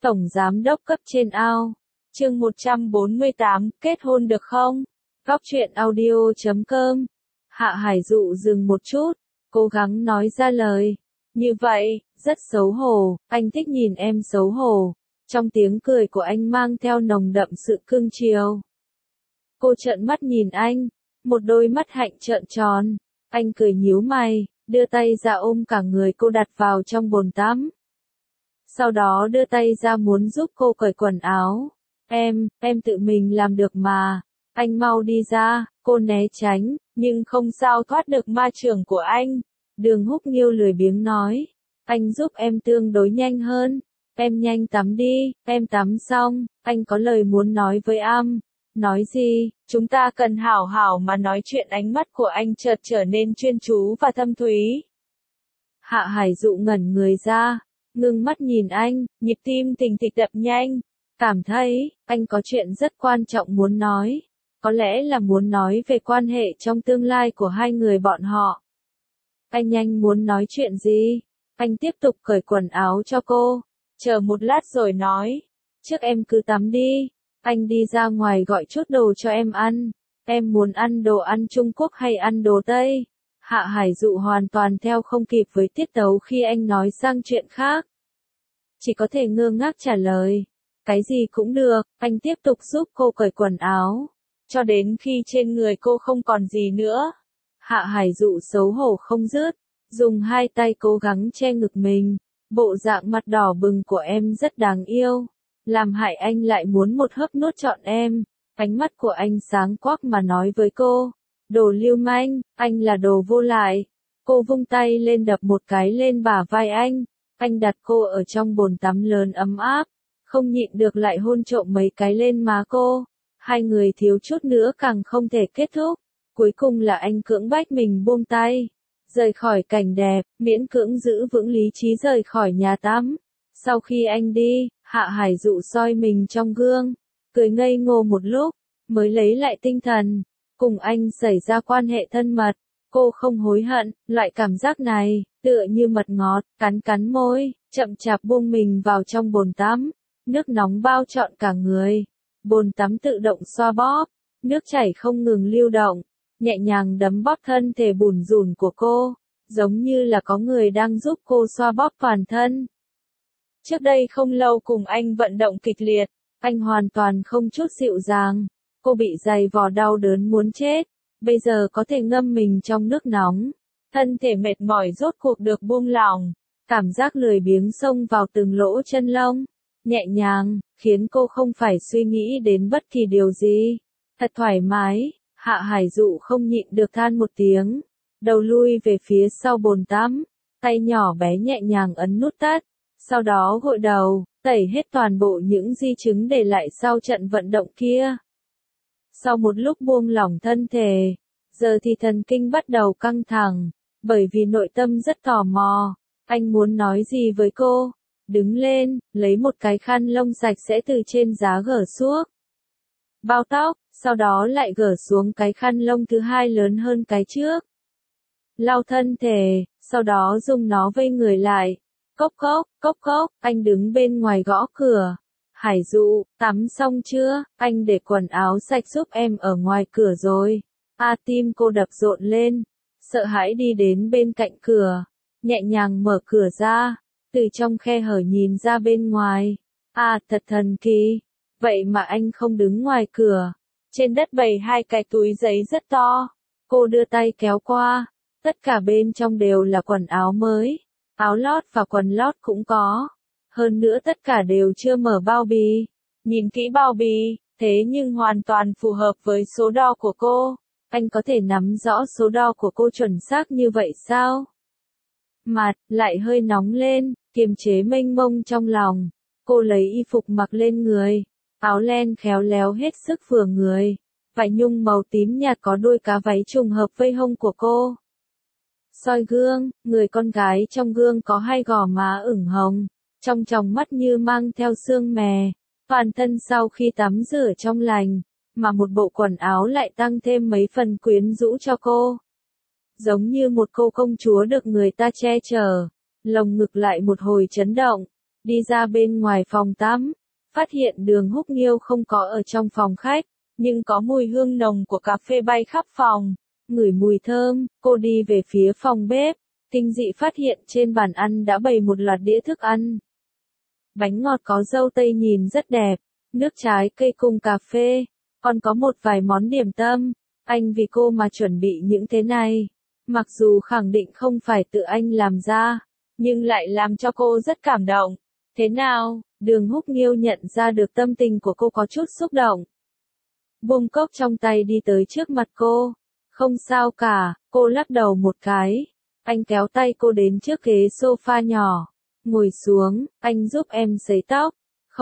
Tổng Giám đốc cấp trên ao. Chương 148, kết hôn được không? Góc truyện audio.com. Hạ Hải Dụ dừng một chút, cố gắng nói ra lời. Như vậy, rất xấu hổ, anh thích nhìn em xấu hổ. Trong tiếng cười của anh mang theo nồng đậm sự cưng chiều. Cô trợn mắt nhìn anh, một đôi mắt hạnh trợn tròn. Anh cười nhíu mày, đưa tay ra ôm cả người cô đặt vào trong bồn tắm. Sau đó đưa tay ra muốn giúp cô cởi quần áo. Em tự mình làm được mà. Anh mau đi ra, cô né tránh, nhưng không sao thoát được ma chưởng của anh. Đường Húc Nghiêu lười biếng nói. Anh giúp em tương đối nhanh hơn. Em nhanh tắm đi, em tắm xong, anh có lời muốn nói với em. Nói gì? Chúng ta cần hảo hảo mà nói chuyện. Ánh mắt của anh chợt trở nên chuyên chú và thâm thúy. Hạ Hải Dụ ngẩn người ra, ngưng mắt nhìn anh, nhịp tim thình thịch đập nhanh. Cảm thấy, anh có chuyện rất quan trọng muốn nói. Có lẽ là muốn nói về quan hệ trong tương lai của hai người bọn họ. Anh nhanh muốn nói chuyện gì? Anh tiếp tục cởi quần áo cho cô. Chờ một lát rồi nói. Trước em cứ tắm đi. Anh đi ra ngoài gọi chút đồ cho em ăn. Em muốn ăn đồ ăn Trung Quốc hay ăn đồ Tây? Hạ Hải Dụ hoàn toàn theo không kịp với tiết tấu khi anh nói sang chuyện khác. Chỉ có thể ngơ ngác trả lời. Cái gì cũng được, anh tiếp tục giúp cô cởi quần áo. Cho đến khi trên người cô không còn gì nữa. Hạ Hải Dụ xấu hổ không dứt, dùng hai tay cố gắng che ngực mình. Bộ dạng mặt đỏ bừng của em rất đáng yêu. Làm hại anh lại muốn một hớp nuốt trọn em. Ánh mắt của anh sáng quắc mà nói với cô. Đồ lưu manh, anh là đồ vô lại. Cô vung tay lên đập một cái lên bả vai anh. Anh đặt cô ở trong bồn tắm lớn ấm áp. Không nhịn được lại hôn trộm mấy cái lên má cô. Hai người thiếu chút nữa càng không thể kết thúc. Cuối cùng là anh cưỡng bách mình buông tay. Rời khỏi cảnh đẹp, miễn cưỡng giữ vững lý trí rời khỏi nhà tắm. Sau khi anh đi, Hạ Hải Dụ soi mình trong gương. Cười ngây ngô một lúc, mới lấy lại tinh thần. Cùng anh xảy ra quan hệ thân mật. Cô không hối hận, loại cảm giác này, tựa như mật ngọt, cắn môi, chậm chạp buông mình vào trong bồn tắm. Nước nóng bao trọn cả người. Bồn tắm tự động xoa bóp. Nước chảy không ngừng lưu động. Nhẹ nhàng đấm bóp thân thể bủn rủn của cô. Giống như là có người đang giúp cô xoa bóp toàn thân. Trước đây không lâu cùng anh vận động kịch liệt. Anh hoàn toàn không chút dịu dàng. Cô bị giày vò đau đớn muốn chết. Bây giờ có thể ngâm mình trong nước nóng. Thân thể mệt mỏi rốt cuộc được buông lỏng. Cảm giác lười biếng xông vào từng lỗ chân lông. Nhẹ nhàng, khiến cô không phải suy nghĩ đến bất kỳ điều gì. Thật thoải mái. Hạ Hải Dụ không nhịn được than một tiếng. Đầu lui về phía sau bồn tắm. Tay nhỏ bé nhẹ nhàng ấn nút tắt. Sau đó gội đầu, tẩy hết toàn bộ những di chứng để lại sau trận vận động kia. Sau một lúc buông lỏng thân thể, giờ thì thần kinh bắt đầu căng thẳng, bởi vì nội tâm rất tò mò. Anh muốn nói gì với cô? Đứng lên, lấy một cái khăn lông sạch sẽ từ trên giá gỡ xuống. Bao tóc, sau đó lại gỡ xuống cái khăn lông thứ hai lớn hơn cái trước. Lau thân thể, sau đó dùng nó vây người lại. Cốc cốc, anh đứng bên ngoài gõ cửa. Hải Dụ, tắm xong chưa? Anh để quần áo sạch giúp em ở ngoài cửa rồi. Tim cô đập rộn lên. Sợ hãi đi đến bên cạnh cửa. Nhẹ nhàng mở cửa ra. Từ trong khe hở nhìn ra bên ngoài. Thật thần kỳ. Vậy mà anh không đứng ngoài cửa. Trên đất bày hai cái túi giấy rất to. Cô đưa tay kéo qua. Tất cả bên trong đều là quần áo mới. Áo lót và quần lót cũng có. Hơn nữa tất cả đều chưa mở bao bì. Nhìn kỹ bao bì, thế nhưng hoàn toàn phù hợp với số đo của cô. Anh có thể nắm rõ số đo của cô chuẩn xác như vậy sao? Mặt lại hơi nóng lên, kiềm chế mênh mông trong lòng. Cô lấy y phục mặc lên người. Áo len khéo léo hết sức vừa người. Vải nhung màu tím nhạt có đôi cá váy trùng hợp vây hông của cô. Soi gương, người con gái trong gương có hai gò má ửng hồng. Trong tròng mắt như mang theo sương mè. Toàn thân sau khi tắm rửa trong lành. Mà một bộ quần áo lại tăng thêm mấy phần quyến rũ cho cô. Giống như một cô công chúa được người ta che chở. Lồng ngực lại một hồi chấn động. đi ra bên ngoài phòng tắm, phát hiện Đường Húc Nghiêu không có ở trong phòng khách, nhưng có mùi hương nồng của cà phê bay khắp phòng. Ngửi mùi thơm, cô đi về phía phòng bếp, kinh dị phát hiện trên bàn ăn đã bày một loạt đĩa thức ăn. Bánh ngọt có dâu tây nhìn rất đẹp, nước trái cây cùng cà phê, còn có một vài món điểm tâm. Anh vì cô mà chuẩn bị những thế này, mặc dù khẳng định không phải tự anh làm ra, nhưng lại làm cho cô rất cảm động. Thế nào? Đường Húc Nghiêu nhận ra được tâm tình của cô có chút xúc động. Buông cốc trong tay đi tới trước mặt cô. Không sao cả, cô lắc đầu một cái. Anh kéo tay cô đến trước ghế sofa nhỏ. Ngồi xuống, anh giúp em sấy tóc.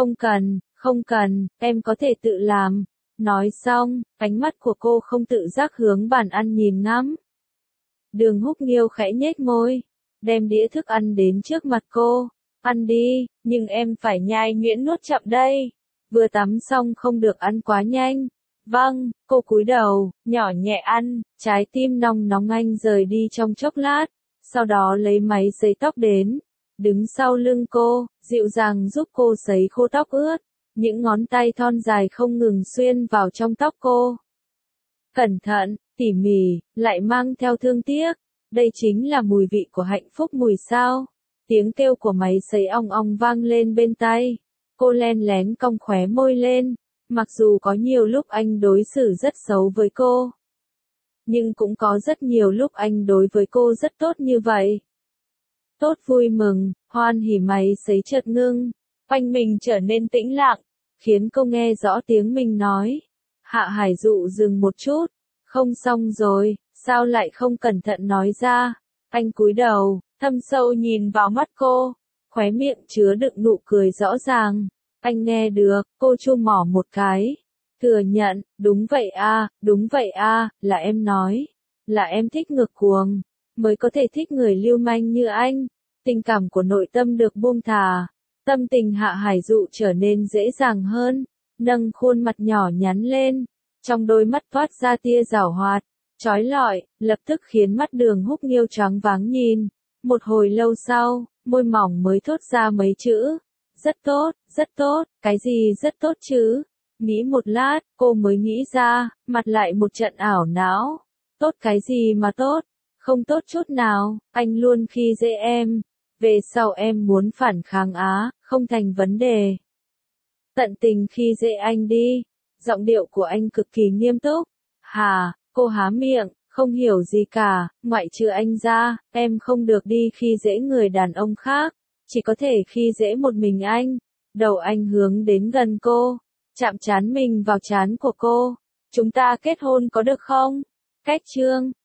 Không cần, em có thể tự làm. Nói xong, ánh mắt của cô không tự giác hướng bàn ăn nhìn ngắm. Đường Húc Nghiêu khẽ nhếch môi, đem đĩa thức ăn đến trước mặt cô. Ăn đi, nhưng em phải nhai nhuyễn nuốt chậm đây. Vừa tắm xong không được ăn quá nhanh. Vâng, cô cúi đầu, nhỏ nhẹ ăn, trái tim nóng nóng anh rời đi trong chốc lát. Sau đó lấy máy sấy tóc đến, đứng sau lưng cô, dịu dàng giúp cô sấy khô tóc ướt. Những ngón tay thon dài không ngừng xuyên vào trong tóc cô. Cẩn thận, tỉ mỉ, lại mang theo thương tiếc. Đây chính là mùi vị của hạnh phúc mùi sao. Tiếng kêu của máy sấy ong ong vang lên bên tai. Cô len lén cong khóe môi lên. Mặc dù có nhiều lúc anh đối xử rất xấu với cô, nhưng cũng có rất nhiều lúc anh đối với cô rất tốt như vậy. Tốt vui mừng, hoan hỉ máy sấy chợt ngưng. Quanh mình trở nên tĩnh lặng, khiến cô nghe rõ tiếng mình nói. Hạ Hải Dụ dừng một chút. Không xong rồi, sao lại không cẩn thận nói ra? Anh cúi đầu, thâm sâu nhìn vào mắt cô, khóe miệng chứa đựng nụ cười rõ ràng. Anh nghe được, cô chu mỏ một cái. Thừa nhận, đúng vậy a, là em nói. Là em thích ngược cuồng, mới có thể thích người lưu manh như anh. Tình cảm của nội tâm được buông thả. Tâm tình Hạ Hải Dụ trở nên dễ dàng hơn, nâng khuôn mặt nhỏ nhắn lên, trong đôi mắt toát ra tia giảo hoạt, chói lọi, lập tức khiến mắt Đường Húc Nghiêu choáng váng nhìn. Một hồi lâu sau, môi mỏng mới thốt ra mấy chữ. Rất tốt, cái gì rất tốt chứ? Nghĩ một lát, cô mới nghĩ ra, mặt lại một trận ảo não. Tốt cái gì mà tốt? Không tốt chút nào, anh luôn khi dễ em. Về sau em muốn phản kháng không thành vấn đề. Tận tình khi dễ anh đi. Giọng điệu của anh cực kỳ nghiêm túc. Cô há miệng, không hiểu gì cả, ngoại trừ anh ra, em không được đi khi dễ người đàn ông khác, chỉ có thể khi dễ một mình anh. Đầu anh hướng đến gần cô, chạm trán mình vào trán của cô. Chúng ta kết hôn có được không? Cách chương